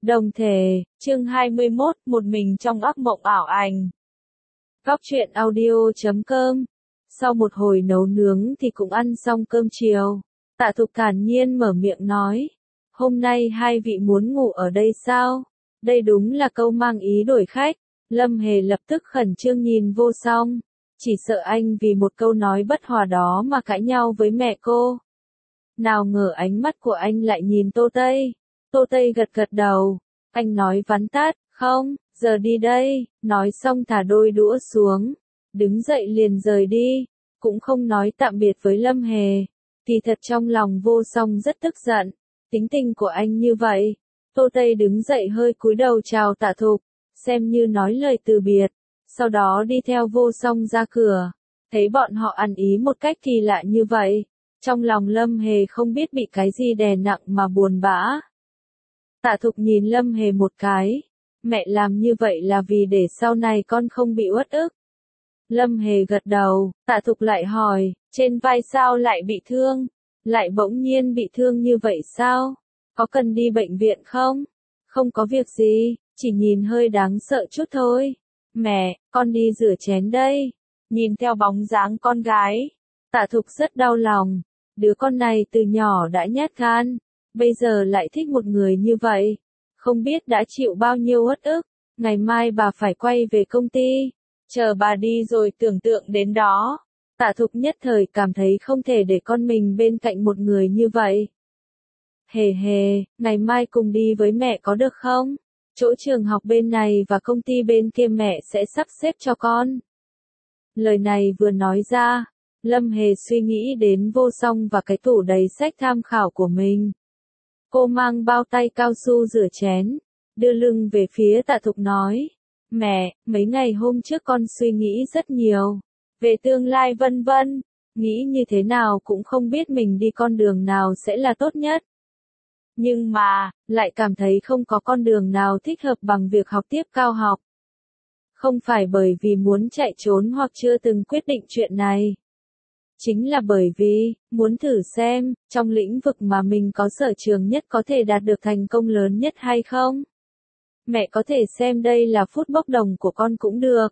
Đồng thể, chương 21, một mình trong ác mộng ảo ảnh. Góc truyện audio.com. Sau một hồi nấu nướng thì cũng ăn xong cơm chiều. Tạ Thục thản nhiên mở miệng nói. Hôm nay hai vị muốn ngủ ở đây sao? Đây đúng là câu mang ý đổi khách. Lâm Hề lập tức khẩn trương nhìn Vô Song. Chỉ sợ anh vì một câu nói bất hòa đó mà cãi nhau với mẹ cô. Nào ngờ ánh mắt của anh lại nhìn Tô Tây. Tô Tây gật gật đầu. Anh nói vắn tắt, không, giờ đi đây, nói xong thả đôi đũa xuống. Đứng dậy liền rời đi, cũng không nói tạm biệt với Lâm Hề. Kỳ thật trong lòng Vô Song rất tức giận, tính tình của anh như vậy. Tô Tây đứng dậy hơi cúi đầu chào Tạ Thục, xem như nói lời từ biệt. Sau đó đi theo Vô Song ra cửa, thấy bọn họ ăn ý một cách kỳ lạ như vậy. Trong lòng Lâm Hề không biết bị cái gì đè nặng mà buồn bã. Tạ Thục nhìn Lâm Hề một cái. Mẹ làm như vậy là vì để sau này con không bị uất ức. Lâm Hề gật đầu, Tạ Thục lại hỏi, trên vai sao lại bị thương? Lại bỗng nhiên bị thương như vậy sao? Có cần đi bệnh viện không? Không có việc gì, chỉ nhìn hơi đáng sợ chút thôi. Mẹ, con đi rửa chén đây. Nhìn theo bóng dáng con gái, Tạ Thục rất đau lòng. Đứa con này từ nhỏ đã nhát gan. Bây giờ lại thích một người như vậy, không biết đã chịu bao nhiêu uất ức. Ngày mai bà phải quay về công ty, chờ bà đi rồi tưởng tượng đến đó. Tạ Thục nhất thời cảm thấy không thể để con mình bên cạnh một người như vậy. Hề hề, ngày mai cùng đi với mẹ có được không? Chỗ trường học bên này và công ty bên kia mẹ sẽ sắp xếp cho con. Lời này vừa nói ra, Lâm Hề suy nghĩ đến Vô Song và cái tủ đầy sách tham khảo của mình. Cô mang bao tay cao su rửa chén, đưa lưng về phía Tạ Thục nói. Mẹ, mấy ngày hôm trước con suy nghĩ rất nhiều, về tương lai vân vân, nghĩ như thế nào cũng không biết mình đi con đường nào sẽ là tốt nhất. Nhưng mà, lại cảm thấy không có con đường nào thích hợp bằng việc học tiếp cao học. Không phải bởi vì muốn chạy trốn hoặc chưa từng quyết định chuyện này. Chính là bởi vì, muốn thử xem, trong lĩnh vực mà mình có sở trường nhất có thể đạt được thành công lớn nhất hay không? Mẹ có thể xem đây là phút bốc đồng của con cũng được.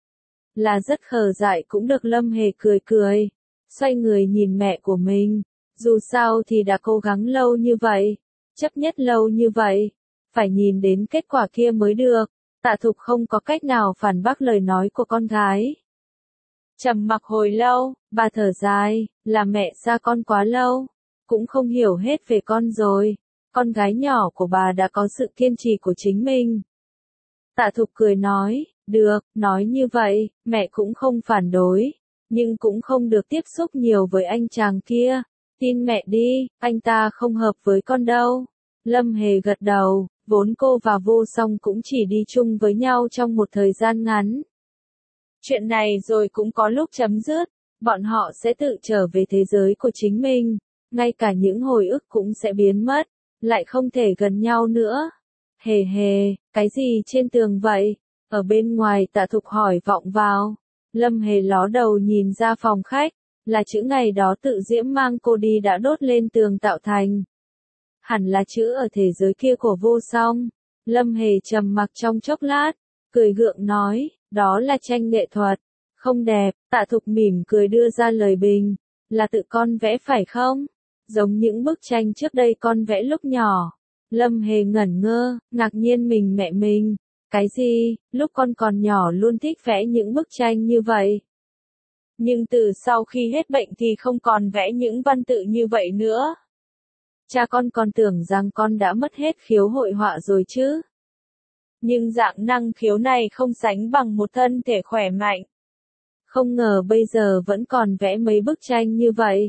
Là rất khờ dại cũng được. Lâm Hề cười cười, xoay người nhìn mẹ của mình. Dù sao thì đã cố gắng lâu như vậy, chấp nhất lâu như vậy, phải nhìn đến kết quả kia mới được. Tạ Thục không có cách nào phản bác lời nói của con gái. Trầm mặc hồi lâu, bà thở dài, là mẹ xa con quá lâu, cũng không hiểu hết về con rồi. Con gái nhỏ của bà đã có sự kiên trì của chính mình. Tạ Thục cười nói, được, nói như vậy, mẹ cũng không phản đối, nhưng cũng không được tiếp xúc nhiều với anh chàng kia. Tin mẹ đi, anh ta không hợp với con đâu. Lâm Hề gật đầu, vốn cô và Vô Song cũng chỉ đi chung với nhau trong một thời gian ngắn. Chuyện này rồi cũng có lúc chấm dứt, bọn họ sẽ tự trở về thế giới của chính mình, ngay cả những hồi ức cũng sẽ biến mất, lại không thể gần nhau nữa. Hề hề, cái gì trên tường vậy? Ở bên ngoài Tạ Thục hỏi vọng vào. Lâm Hề ló đầu nhìn ra phòng khách, là chữ ngày đó tự diễm mang cô đi đã đốt lên tường tạo thành. Hẳn là chữ ở thế giới kia của Vô Song. Lâm Hề trầm mặc trong chốc lát, cười gượng nói, đó là tranh nghệ thuật, không đẹp. Tạ Thục mỉm cười đưa ra lời bình, là tự con vẽ phải không? Giống những bức tranh trước đây con vẽ lúc nhỏ. Lâm Hề ngẩn ngơ, ngạc nhiên mẹ mình. Cái gì, lúc con còn nhỏ luôn thích vẽ những bức tranh như vậy. Nhưng từ sau khi hết bệnh thì không còn vẽ những văn tự như vậy nữa. Cha con còn tưởng rằng con đã mất hết khiếu hội họa rồi chứ. Nhưng dạng năng khiếu này không sánh bằng một thân thể khỏe mạnh. Không ngờ bây giờ vẫn còn vẽ mấy bức tranh như vậy.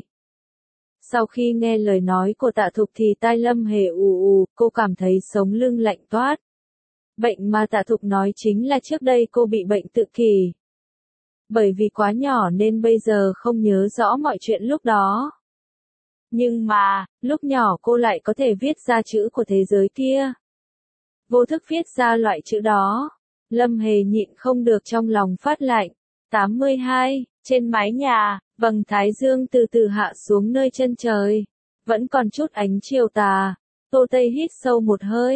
Sau khi nghe lời nói của Tạ Thục thì tai Lâm Hề ù, cô cảm thấy sống lưng lạnh toát. Bệnh mà Tạ Thục nói chính là trước đây cô bị bệnh tự kỷ. Bởi vì quá nhỏ nên bây giờ không nhớ rõ mọi chuyện lúc đó. Nhưng mà, lúc nhỏ cô lại có thể viết ra chữ của thế giới kia. Vô thức viết ra loại chữ đó. Lâm Hề nhịn không được trong lòng phát lạnh. 82, trên mái nhà, vầng thái dương từ từ hạ xuống nơi chân trời. Vẫn còn chút ánh chiều tà. Tô Tây hít sâu một hơi.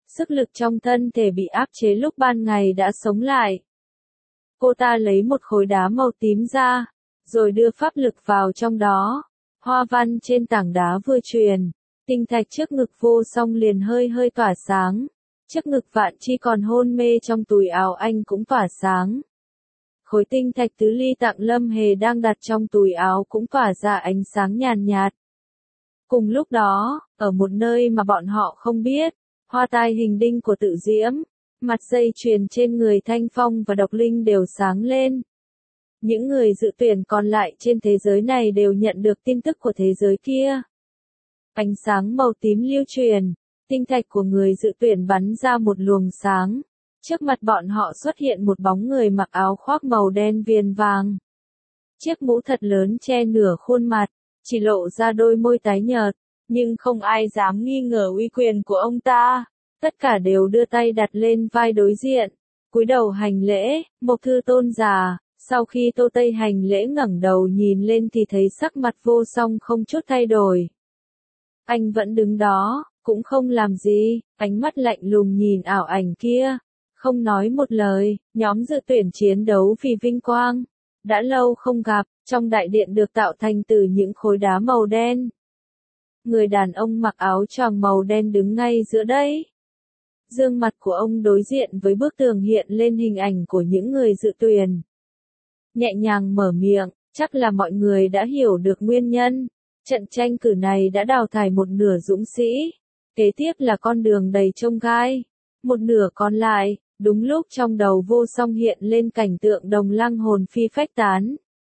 sức lực trong thân thể bị áp chế lúc ban ngày đã sống lại. Cô ta lấy một khối đá màu tím ra, rồi đưa pháp lực vào trong đó. Hoa văn trên tảng đá vừa truyền, tinh thạch trước ngực Vô Song liền hơi hơi tỏa sáng. Trước ngực Vạn Chi còn hôn mê trong túi áo anh cũng tỏa sáng. Khối tinh thạch tứ ly tặng Lâm Hề đang đặt trong túi áo cũng tỏa ra ánh sáng nhàn nhạt. Cùng lúc đó, ở một nơi mà bọn họ không biết, hoa tai hình đinh của Tự Diễm, mặt dây chuyền trên người Thanh Phong và Độc Linh đều sáng lên. Những người dự tuyển còn lại trên thế giới này đều nhận được tin tức của thế giới kia. Ánh sáng màu tím lưu truyền, tinh thạch của người dự tuyển bắn ra một luồng sáng. Trước mặt bọn họ xuất hiện một bóng người mặc áo khoác màu đen viền vàng. Chiếc mũ thật lớn che nửa khuôn mặt, chỉ lộ ra đôi môi tái nhợt, nhưng không ai dám nghi ngờ uy quyền của ông ta. Tất cả đều đưa tay đặt lên vai đối diện, cúi đầu hành lễ. Mộc Thư Tôn già, sau khi Tô Tây hành lễ ngẩng đầu nhìn lên thì thấy sắc mặt Vô Song không chút thay đổi. Anh vẫn đứng đó, cũng không làm gì, ánh mắt lạnh lùng nhìn ảo ảnh kia, không nói một lời. Nhóm dự tuyển chiến đấu vì vinh quang, đã lâu không gặp, trong đại điện được tạo thành từ những khối đá màu đen. Người đàn ông mặc áo choàng màu đen đứng ngay giữa đấy. Dương mặt của ông đối diện với bức tường hiện lên hình ảnh của những người dự tuyển. Nhẹ nhàng mở miệng, chắc là mọi người đã hiểu được nguyên nhân. Trận tranh cử này đã đào thải một nửa dũng sĩ. Kế tiếp là con đường đầy chông gai. Một nửa còn lại, đúng lúc trong đầu Vô Song hiện lên cảnh tượng Đồng Lăng hồn phi phách tán.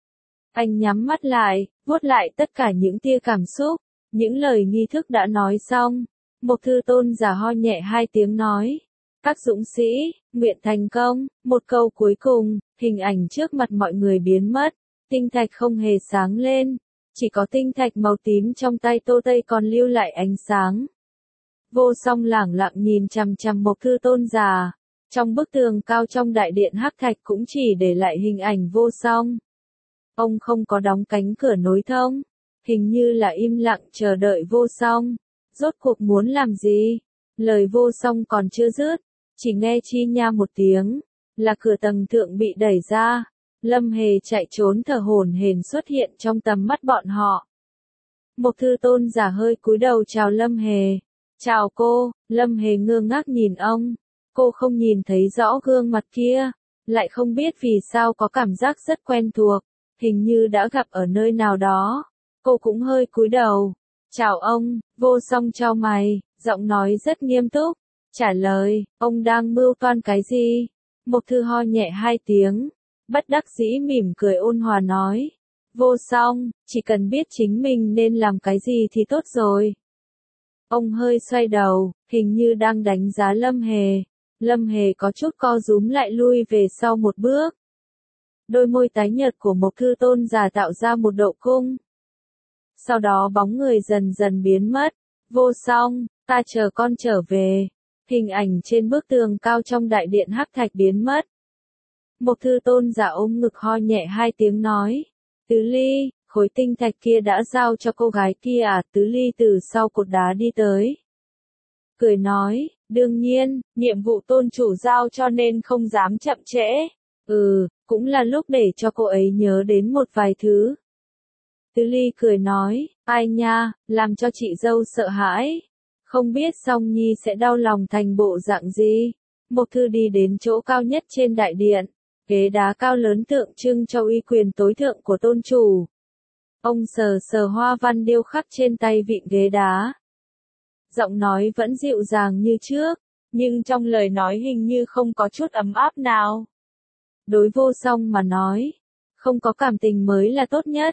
Anh nhắm mắt lại, vuốt lại tất cả những tia cảm xúc, những lời nghi thức đã nói xong. Mộc Thư Tôn giả ho nhẹ hai tiếng nói. Các dũng sĩ, nguyện thành công. Một câu cuối cùng, hình ảnh trước mặt mọi người biến mất. Tinh thạch không hề sáng lên. Chỉ có tinh thạch màu tím trong tay Tô Tây còn lưu lại ánh sáng. Vô Song lẳng lặng nhìn chằm chằm Mộc Thư Tôn già. Trong bức tường cao trong đại điện hắc thạch cũng chỉ để lại hình ảnh Vô Song. Ông không có đóng cánh cửa nối thông. Hình như là im lặng chờ đợi Vô Song. Rốt cuộc muốn làm gì? Lời Vô Song còn chưa dứt, chỉ nghe chi nha một tiếng, là cửa tầng thượng bị đẩy ra. Lâm Hề chạy trốn thở hổn hển xuất hiện trong tầm mắt bọn họ. Mộc Thư Tôn giả hơi cúi đầu chào Lâm Hề. Chào cô. Lâm Hề ngơ ngác nhìn ông. Cô không nhìn thấy rõ gương mặt kia, lại không biết vì sao có cảm giác rất quen thuộc, hình như đã gặp ở nơi nào đó. Cô cũng hơi cúi đầu. Chào ông. Vô Song chau mày, giọng nói rất nghiêm túc. Trả lời, ông đang mưu toan cái gì? Mộc Thư ho nhẹ hai tiếng, bất đắc dĩ mỉm cười ôn hòa nói. Vô Song, chỉ cần biết chính mình nên làm cái gì thì tốt rồi. Ông hơi xoay đầu, hình như đang đánh giá Lâm Hề. Lâm Hề có chút co rúm lại lui về sau một bước. Đôi môi tái nhợt của Mộc Thư Tôn giả tạo ra một độ cung. Sau đó bóng người dần dần biến mất. Vô Song, ta chờ con trở về. Hình ảnh trên bức tường cao trong đại điện hắc thạch biến mất. Mộc Thư Tôn giả ôm ngực ho nhẹ hai tiếng nói. Tứ Ly, khối tinh thạch kia đã giao cho cô gái kia à? Tứ Ly từ sau cột đá đi tới. Cười nói, đương nhiên, nhiệm vụ tôn chủ giao cho nên không dám chậm trễ. Cũng là lúc để cho cô ấy nhớ đến một vài thứ. Tứ Ly cười nói, ai nha, làm cho chị dâu sợ hãi. Không biết Song Nhi sẽ đau lòng thành bộ dạng gì. Mộc Thư đi đến chỗ cao nhất trên đại điện. Ghế đá cao lớn tượng trưng cho uy quyền tối thượng của tôn chủ. Ông sờ sờ hoa văn điêu khắc trên tay vịn ghế đá. Giọng nói vẫn dịu dàng như trước, nhưng trong lời nói hình như không có chút ấm áp nào. Đối Vô Song mà nói, không có cảm tình mới là tốt nhất.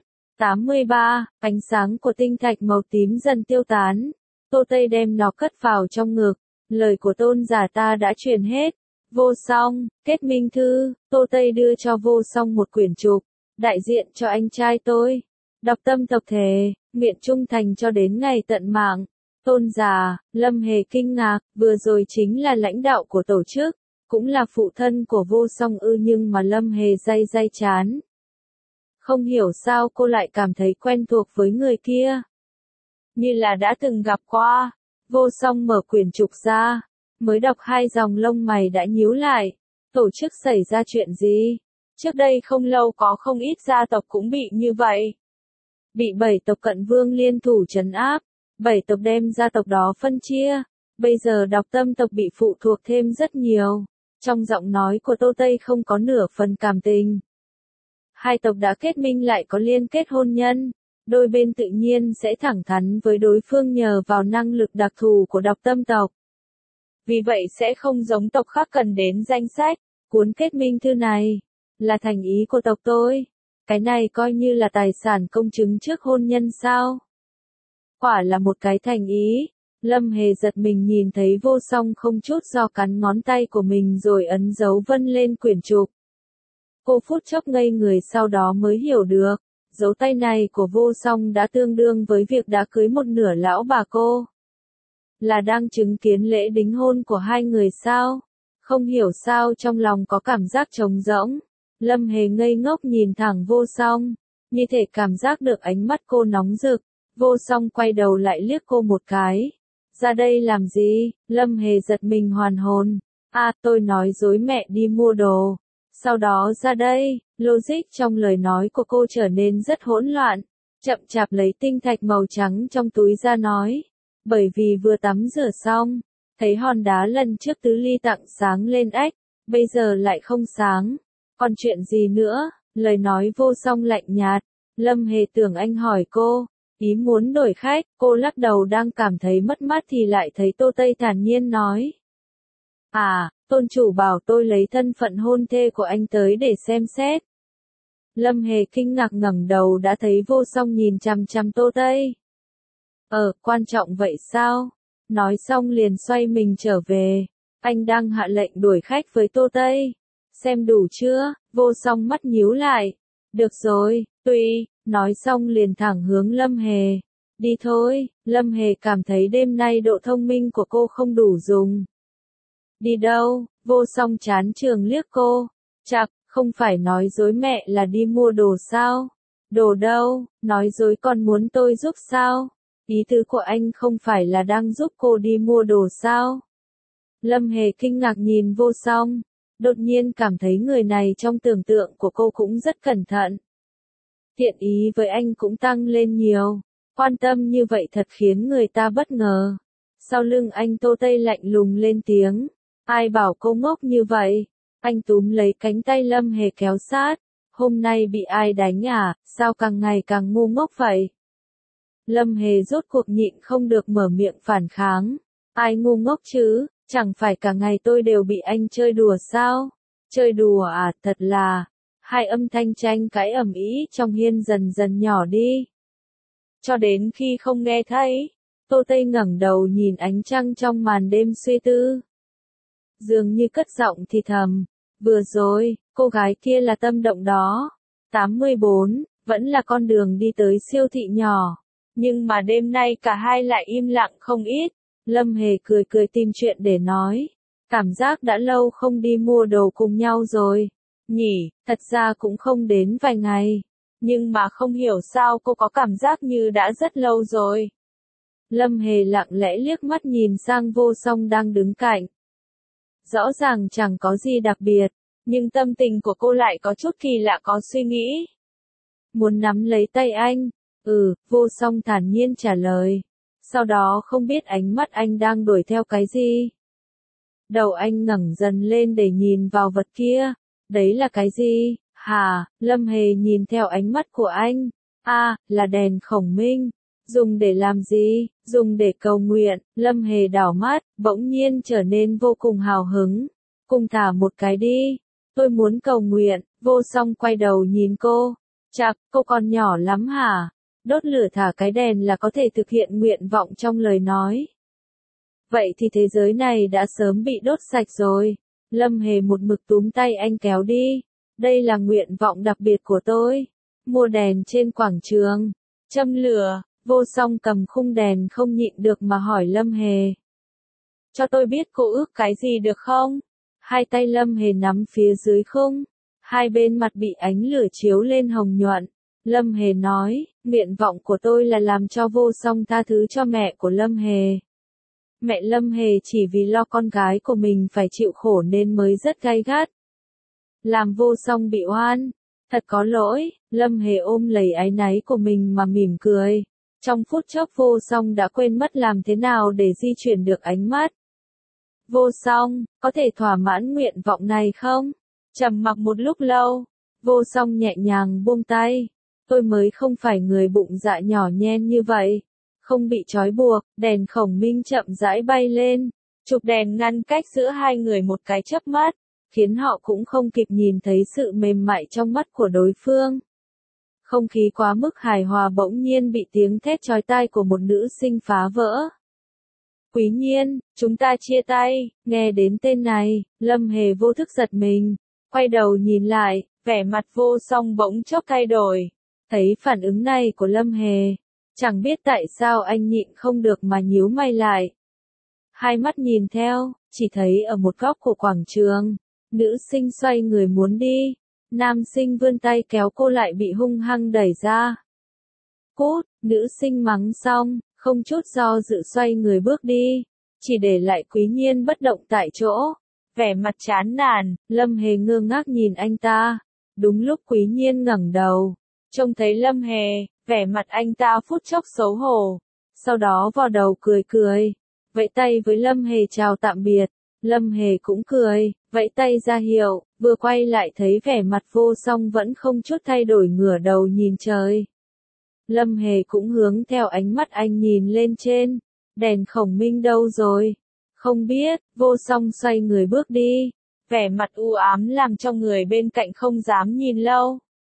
83, ánh sáng của tinh thạch màu tím dần tiêu tán. Tô Tây đem nó cất vào trong ngực. Lời của tôn giả ta đã truyền hết. Vô Song, kết minh thư. Tô Tây đưa cho Vô Song một quyển trục, đại diện cho anh trai tôi. Đọc tâm tộc thề, nguyện trung thành cho đến ngày tận mạng. Tôn giả, Lâm Hề kinh ngạc, vừa rồi chính là lãnh đạo của tổ chức, cũng là phụ thân của Vô Song ư, nhưng mà Lâm Hề day chán. Không hiểu sao cô lại cảm thấy quen thuộc với người kia. Như là đã từng gặp qua. Vô Song mở quyển trục ra. Mới đọc 2 dòng lông mày đã nhíu lại. Tổ chức xảy ra chuyện gì? Trước đây không lâu có không ít gia tộc cũng bị như vậy. Bị 7 tộc cận vương liên thủ trấn áp. 7 tộc đem gia tộc đó phân chia. Bây giờ đọc tâm tộc bị phụ thuộc thêm rất nhiều. Trong giọng nói của Tô Tây không có nửa phần cảm tình. Hai tộc đã kết minh lại có liên kết hôn nhân. Đôi bên tự nhiên sẽ thẳng thắn với đối phương nhờ vào năng lực đặc thù của đọc tâm tộc. Vì vậy sẽ không giống tộc khác cần đến danh sách. Cuốn kết minh thư này là thành ý của tộc tôi. Cái này coi như là tài sản công chứng trước hôn nhân sao? Quả là một cái thành ý. Lâm Hề giật mình nhìn thấy Vô Song không chút do cắn ngón tay của mình rồi ấn dấu vân lên quyển trục. Cô phút chốc ngây người sau đó mới hiểu được. Dấu tay này của Vô Song đã tương đương với việc đã cưới một nửa lão bà cô. Là đang chứng kiến lễ đính hôn của hai người sao? Không hiểu sao trong lòng có cảm giác trống rỗng. Lâm Hề ngây ngốc nhìn thẳng Vô Song, như thể cảm giác được ánh mắt cô nóng rực. Vô Song quay đầu lại liếc cô một cái. Ra đây làm gì? Lâm Hề giật mình hoàn hồn. Tôi nói dối mẹ đi mua đồ. Sau đó ra đây, logic trong lời nói của cô trở nên rất hỗn loạn. Chậm chạp lấy tinh thạch màu trắng trong túi ra nói. Bởi vì vừa tắm rửa xong, thấy hòn đá lần trước Tứ Ly tặng sáng lên ếch, bây giờ lại không sáng. Còn chuyện gì nữa? Lời nói Vô Song lạnh nhạt. Lâm Hề tưởng anh hỏi cô, ý muốn đổi khách, cô lắc đầu đang cảm thấy mất mát thì lại thấy Tô Tây thản nhiên nói. Tôn chủ bảo tôi lấy thân phận hôn thê của anh tới để xem xét. Lâm Hề kinh ngạc ngẩng đầu đã thấy Vô Song nhìn chằm chằm Tô Tây. Quan trọng vậy sao? Nói xong liền xoay mình trở về. Anh đang hạ lệnh đuổi khách với Tô Tây. Xem đủ chưa? Vô Song mắt nhíu lại. Được rồi, tùy. Nói xong liền thẳng hướng Lâm Hề. Đi thôi. Lâm Hề cảm thấy đêm nay độ thông minh của cô không đủ dùng. Đi đâu? Vô Song chán trường liếc cô. Chạc, không phải nói dối mẹ là đi mua đồ sao? Đồ đâu? Nói dối còn muốn tôi giúp sao? Ý tứ của anh không phải là đang giúp cô đi mua đồ sao? Lâm Hề kinh ngạc nhìn Vô Song. Đột nhiên cảm thấy người này trong tưởng tượng của cô cũng rất cẩn thận. Thiện ý với anh cũng tăng lên nhiều. Quan tâm như vậy thật khiến người ta bất ngờ. Sau lưng anh Tô Tây lạnh lùng lên tiếng. Ai bảo cô ngốc như vậy? Anh túm lấy cánh tay Lâm Hề kéo sát. Hôm nay bị ai đánh à? Sao càng ngày càng ngu ngốc vậy? Lâm Hề rốt cuộc nhịn không được mở miệng phản kháng. Ai ngu ngốc chứ? Chẳng phải cả ngày tôi đều bị anh chơi đùa sao? Chơi đùa à? Thật là... Hai âm thanh tranh cãi ầm ĩ trong hiên dần dần nhỏ đi. Cho đến khi không nghe thấy, Tô Tây ngẩng đầu nhìn ánh trăng trong màn đêm suy tư. Dường như cất giọng thì thầm. Vừa rồi, cô gái kia là Tâm Động đó. 84, vẫn là con đường đi tới siêu thị nhỏ. Nhưng mà đêm nay cả hai lại im lặng không ít. Lâm Hề cười cười tìm chuyện để nói. Cảm giác đã lâu không đi mua đồ cùng nhau rồi. Nhỉ, thật ra cũng không đến vài ngày. Nhưng mà không hiểu sao cô có cảm giác như đã rất lâu rồi. Lâm Hề lặng lẽ liếc mắt nhìn sang Vô Song đang đứng cạnh. Rõ ràng chẳng có gì đặc biệt, nhưng tâm tình của cô lại có chút kỳ lạ có suy nghĩ. Muốn nắm lấy tay anh. Vô Song thản nhiên trả lời. Sau đó không biết ánh mắt anh đang đuổi theo cái gì. Đầu anh ngẩng dần lên để nhìn vào vật kia. Đấy là cái gì? Lâm Hề nhìn theo ánh mắt của anh. Là đèn khổng minh. Dùng để làm gì? Dùng để cầu nguyện. Lâm Hề đảo mắt, bỗng nhiên trở nên vô cùng hào hứng. Cùng thả một cái đi. Tôi muốn cầu nguyện. Vô Song quay đầu nhìn cô. Chạc, cô còn nhỏ lắm hả? Đốt lửa thả cái đèn là có thể thực hiện nguyện vọng trong lời nói. Vậy thì thế giới này đã sớm bị đốt sạch rồi. Lâm Hề một mực túm tay anh kéo đi. Đây là nguyện vọng đặc biệt của tôi. Mua đèn trên quảng trường. Châm lửa. Vô Song cầm khung đèn không nhịn được mà hỏi Lâm Hề. Cho tôi biết cô ước cái gì được không? Hai tay Lâm Hề nắm phía dưới khung. Hai bên mặt bị ánh lửa chiếu lên hồng nhuận. Lâm Hề nói, nguyện vọng của tôi là làm cho Vô Song tha thứ cho mẹ của Lâm Hề. Mẹ Lâm Hề chỉ vì lo con gái của mình phải chịu khổ nên mới rất gay gắt. Làm Vô Song bị oan. Thật có lỗi, Lâm Hề ôm lấy áy náy của mình mà mỉm cười. Trong phút chốc Vô Song đã quên mất làm thế nào để di chuyển được ánh mắt. Vô Song, có thể thỏa mãn nguyện vọng này không? Trầm mặc một lúc lâu, Vô Song nhẹ nhàng buông tay. Tôi mới không phải người bụng dạ nhỏ nhen như vậy. Không bị trói buộc, đèn khổng minh chậm rãi bay lên. Chụp đèn ngăn cách giữa hai người một cái chớp mắt, khiến họ cũng không kịp nhìn thấy sự mềm mại trong mắt của đối phương. Không khí quá mức hài hòa bỗng nhiên bị tiếng thét chói tai của một nữ sinh phá vỡ. Quý Nhiên, chúng ta chia tay. Nghe đến tên này, Lâm Hề vô thức giật mình, quay đầu nhìn lại, vẻ mặt Vô Song bỗng chốc thay đổi. Thấy phản ứng này của Lâm Hề, chẳng biết tại sao anh nhịn không được mà nhíu mày lại. Hai mắt nhìn theo, chỉ thấy ở một góc của quảng trường, nữ sinh xoay người muốn đi, nam sinh vươn tay kéo cô lại bị hung hăng đẩy ra. Cút, nữ sinh mắng xong, không chút do dự xoay người bước đi, chỉ để lại Quý Nhiên bất động tại chỗ. Vẻ mặt chán nản, Lâm Hề ngơ ngác nhìn anh ta. Đúng lúc Quý Nhiên ngẩng đầu, trông thấy Lâm Hề, vẻ mặt anh ta phút chốc xấu hổ. Sau đó vò đầu cười cười, vẫy tay với Lâm Hề chào tạm biệt. Lâm Hề cũng cười, vẫy tay ra hiệu, vừa quay lại thấy vẻ mặt Vô Song vẫn không chút thay đổi ngửa đầu nhìn trời. Lâm Hề cũng hướng theo ánh mắt anh nhìn lên trên, đèn khổng minh đâu rồi? Không biết, Vô Song xoay người bước đi, vẻ mặt u ám làm cho người bên cạnh không dám nhìn lâu.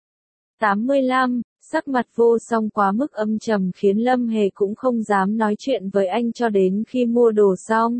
85, sắc mặt Vô Song quá mức âm trầm khiến Lâm Hề cũng không dám nói chuyện với anh cho đến khi mua đồ xong.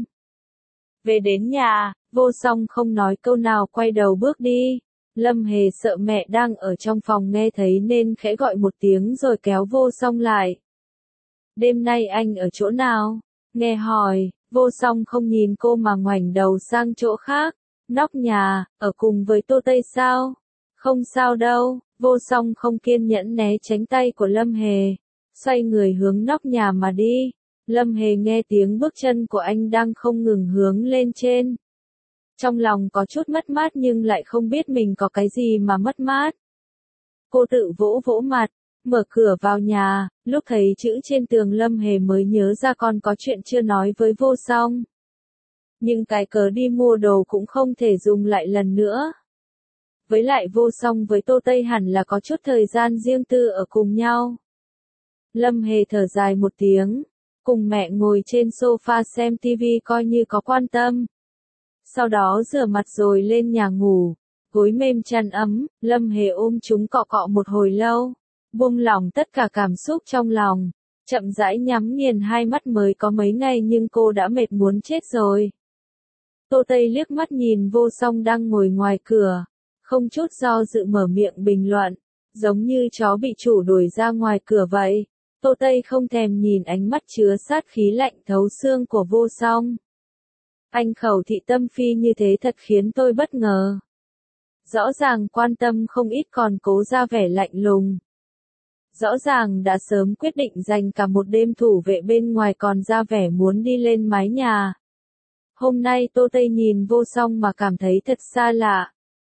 Về đến nhà, Vô Song không nói câu nào quay đầu bước đi. Lâm Hề sợ mẹ đang ở trong phòng nghe thấy nên khẽ gọi một tiếng rồi kéo Vô Song lại. Đêm nay anh ở chỗ nào? Nghe hỏi, Vô Song không nhìn cô mà ngoảnh đầu sang chỗ khác. Nóc nhà, ở cùng với Tô Tây sao? Không sao đâu. Vô Song không kiên nhẫn né tránh tay của Lâm Hề, xoay người hướng nóc nhà mà đi. Lâm Hề nghe tiếng bước chân của anh đang không ngừng hướng lên trên. Trong lòng có chút mất mát nhưng lại không biết mình có cái gì mà mất mát. Cô tự vỗ vỗ mặt, mở cửa vào nhà, lúc thấy chữ trên tường Lâm Hề mới nhớ ra còn có chuyện chưa nói với Vô Song. Nhưng cái cớ đi mua đồ cũng không thể dùng lại lần nữa. Với lại Vô Song với Tô Tây hẳn là có chút thời gian riêng tư ở cùng nhau. Lâm Hề thở dài một tiếng, cùng mẹ ngồi trên sofa xem tivi coi như có quan tâm. Sau đó rửa mặt rồi lên nhà ngủ, gối mềm chăn ấm, Lâm Hề ôm chúng cọ cọ một hồi lâu, buông lỏng tất cả cảm xúc trong lòng, chậm rãi nhắm nghiền hai mắt. Mới có mấy ngày nhưng cô đã mệt muốn chết rồi. Tô Tây liếc mắt nhìn Vô Song đang ngồi ngoài cửa, không chút do dự mở miệng bình luận, giống như chó bị chủ đuổi ra ngoài cửa vậy. Tô Tây không thèm nhìn ánh mắt chứa sát khí lạnh thấu xương của Vô Song. Anh khẩu thị tâm phi như thế thật khiến tôi bất ngờ. Rõ ràng quan tâm không ít còn cố ra vẻ lạnh lùng. Rõ ràng đã sớm quyết định dành cả một đêm thủ vệ bên ngoài còn ra vẻ muốn đi lên mái nhà. Hôm nay Tô Tây nhìn Vô Song mà cảm thấy thật xa lạ.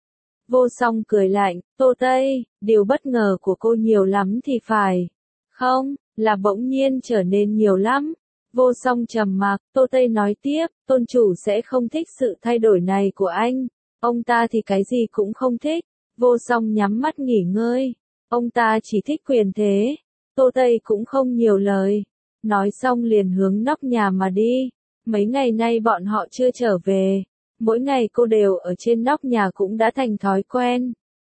Vô Song cười lạnh, Tô Tây, điều bất ngờ của cô nhiều lắm thì phải. Không, là bỗng nhiên trở nên nhiều lắm. Vô Song trầm mặc, Tô Tây nói tiếp, tôn chủ sẽ không thích sự thay đổi này của anh. Ông ta thì cái gì cũng không thích. Vô Song nhắm mắt nghỉ ngơi. Ông ta chỉ thích quyền thế. Tô Tây cũng không nhiều lời. Nói xong liền hướng nóc nhà mà đi. Mấy ngày nay bọn họ chưa trở về. Mỗi ngày cô đều ở trên nóc nhà cũng đã thành thói quen.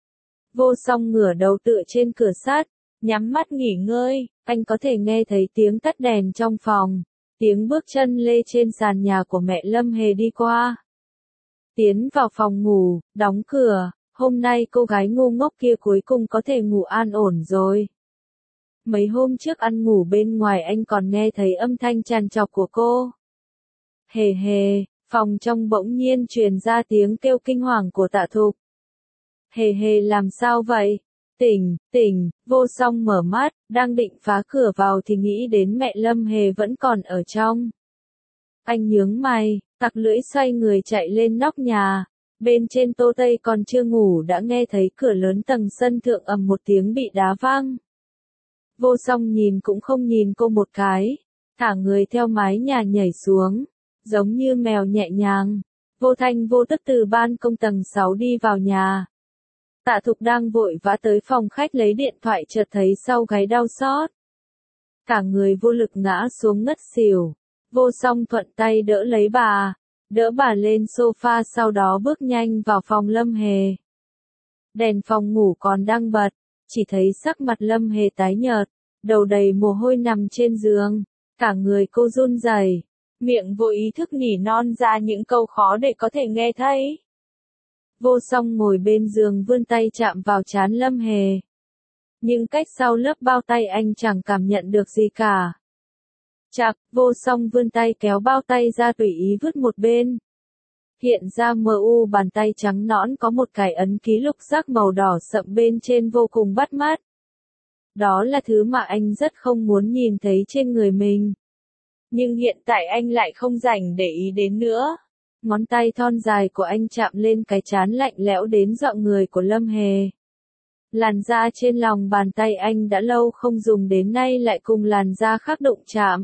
Vô Song ngửa đầu tựa trên cửa sắt, nhắm mắt nghỉ ngơi. Anh có thể nghe thấy tiếng tắt đèn trong phòng, tiếng bước chân lê trên sàn nhà của mẹ Lâm Hề đi qua. Tiến vào phòng ngủ, đóng cửa. Hôm nay cô gái ngu ngốc kia cuối cùng có thể ngủ an ổn rồi. Mấy hôm trước ăn ngủ bên ngoài anh còn nghe thấy âm thanh trằn trọc của cô. Hề hề, phòng trong bỗng nhiên truyền ra tiếng kêu kinh hoàng của Tạ Thục. Hề hề làm sao vậy? Tỉnh, Vô Song mở mắt, đang định phá cửa vào thì nghĩ đến mẹ Lâm Hề vẫn còn ở trong. Anh nhướng mày, tặc lưỡi xoay người chạy lên nóc nhà. Bên trên Tô Tây còn chưa ngủ đã nghe thấy cửa lớn tầng sân thượng ầm một tiếng bị đá văng. Vô Song nhìn cũng không nhìn cô một cái, thả người theo mái nhà nhảy xuống, giống như mèo nhẹ nhàng, vô thanh vô tức từ ban công tầng 6 đi vào nhà. Tạ Thục đang vội vã tới phòng khách lấy điện thoại chợt thấy sau gáy đau xót. Cả người vô lực ngã xuống ngất xỉu. Vô Song thuận tay đỡ lấy đỡ bà lên sofa sau đó bước nhanh vào phòng Lâm Hề. Đèn phòng ngủ còn đang bật, chỉ thấy sắc mặt Lâm Hề tái nhợt, đầu đầy mồ hôi nằm trên giường, cả người cô run rẩy, miệng vô ý thức nỉ non ra những câu khó để có thể nghe thấy. Vô Song ngồi bên giường vươn tay chạm vào trán Lâm Hề. Nhưng cách sau lớp bao tay anh chẳng cảm nhận được gì cả. Chạc, Vô Song vươn tay kéo bao tay ra tùy ý vứt một bên. Hiện ra bàn tay trắng nõn có một cái ấn ký lục giác màu đỏ sậm bên trên vô cùng bắt mắt. Đó là thứ mà anh rất không muốn nhìn thấy trên người mình. Nhưng hiện tại anh lại không rảnh để ý đến nữa. Ngón tay thon dài của anh chạm lên cái trán lạnh lẽo đến dọa người của Lâm Hề. Làn da trên lòng bàn tay anh đã lâu không dùng đến nay lại cùng làn da khác đụng chạm.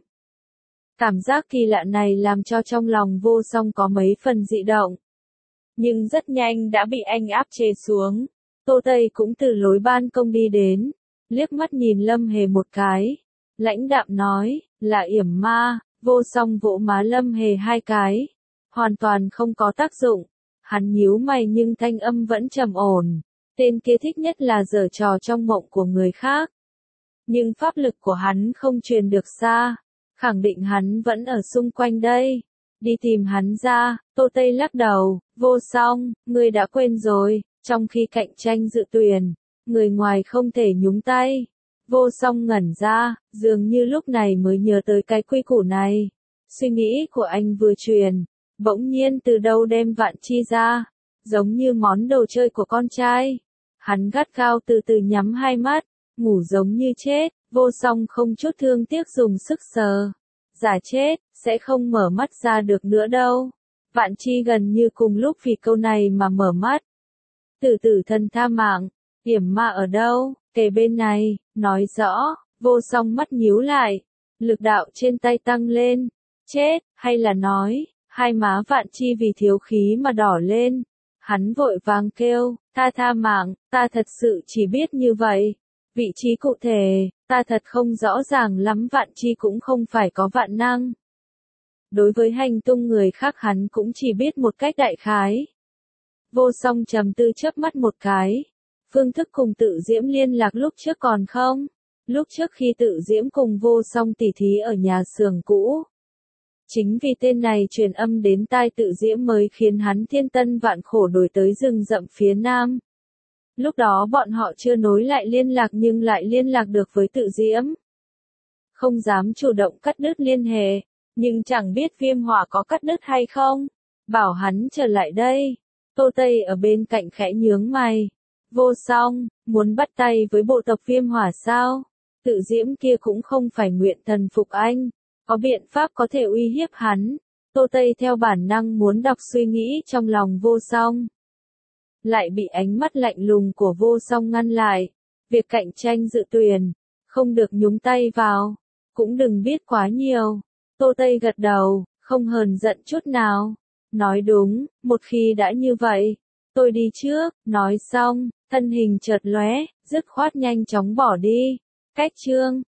Cảm giác kỳ lạ này làm cho trong lòng Vô Song có mấy phần dị động. Nhưng rất nhanh đã bị anh áp chế xuống. Tô Tây cũng từ lối ban công đi đến, liếc mắt nhìn Lâm Hề một cái. Lãnh đạm nói, là yểm ma. Vô Song vỗ má Lâm Hề hai cái. Hoàn toàn không có tác dụng. Hắn nhíu mày nhưng thanh âm vẫn trầm ổn. Tên kia thích nhất là giở trò trong mộng của người khác. Nhưng pháp lực của hắn không truyền được xa. Khẳng định hắn vẫn ở xung quanh đây. Đi tìm hắn ra. Tô Tây lắc đầu. Vô Song, ngươi đã quên rồi. Trong khi cạnh tranh dự tuyển, người ngoài không thể nhúng tay. Vô Song ngẩn ra, dường như lúc này mới nhớ tới cái quy củ này. Suy nghĩ của anh vừa truyền, bỗng nhiên từ đâu đem Vạn Chi ra, giống như món đồ chơi của con trai. Hắn gắt gao từ từ nhắm hai mắt, ngủ giống như chết. Vô Song không chút thương tiếc dùng sức sờ. Giả chết, sẽ không mở mắt ra được nữa đâu. Vạn Chi gần như cùng lúc vì câu này mà mở mắt. Tử tử thần tha mạng, yểm ma ở đâu, kề bên này, nói rõ. Vô Song mắt nhíu lại, lực đạo trên tay tăng lên. Chết, hay là nói, hai má Vạn Chi vì thiếu khí mà đỏ lên. Hắn vội vàng kêu, tha mạng, ta thật sự chỉ biết như vậy. Vị trí cụ thể, ta thật không rõ ràng lắm. Vạn Chi cũng không phải có vạn năng. Đối với hành tung người khác hắn cũng chỉ biết một cách đại khái. Vô Song trầm tư chớp mắt một cái. Phương thức cùng Tự Diễm liên lạc lúc trước còn không? Lúc trước khi Tự Diễm cùng Vô Song tỉ thí ở nhà xưởng cũ. Chính vì tên này truyền âm đến tai Tự Diễm mới khiến hắn thiên tân vạn khổ đổi tới rừng rậm phía nam. Lúc đó bọn họ chưa nối lại liên lạc nhưng lại liên lạc được với Tự Diễm. Không dám chủ động cắt đứt liên hệ, nhưng chẳng biết Viêm Hỏa có cắt đứt hay không. Bảo hắn trở lại đây. Tô Tây ở bên cạnh khẽ nhướng mày. Vô Song, muốn bắt tay với bộ tộc Viêm Hỏa sao? Tự Diễm kia cũng không phải nguyện thần phục anh. Có biện pháp có thể uy hiếp hắn. Tô Tây theo bản năng muốn đọc suy nghĩ trong lòng Vô Song. Lại bị ánh mắt lạnh lùng của Vô Song ngăn lại. Việc cạnh tranh dự tuyển, không được nhúng tay vào. Cũng đừng biết quá nhiều. Tô Tây gật đầu, không hờn giận chút nào. Nói đúng, một khi đã như vậy, tôi đi trước. Nói xong, thân hình chợt lóe, dứt khoát nhanh chóng bỏ đi. Cách chương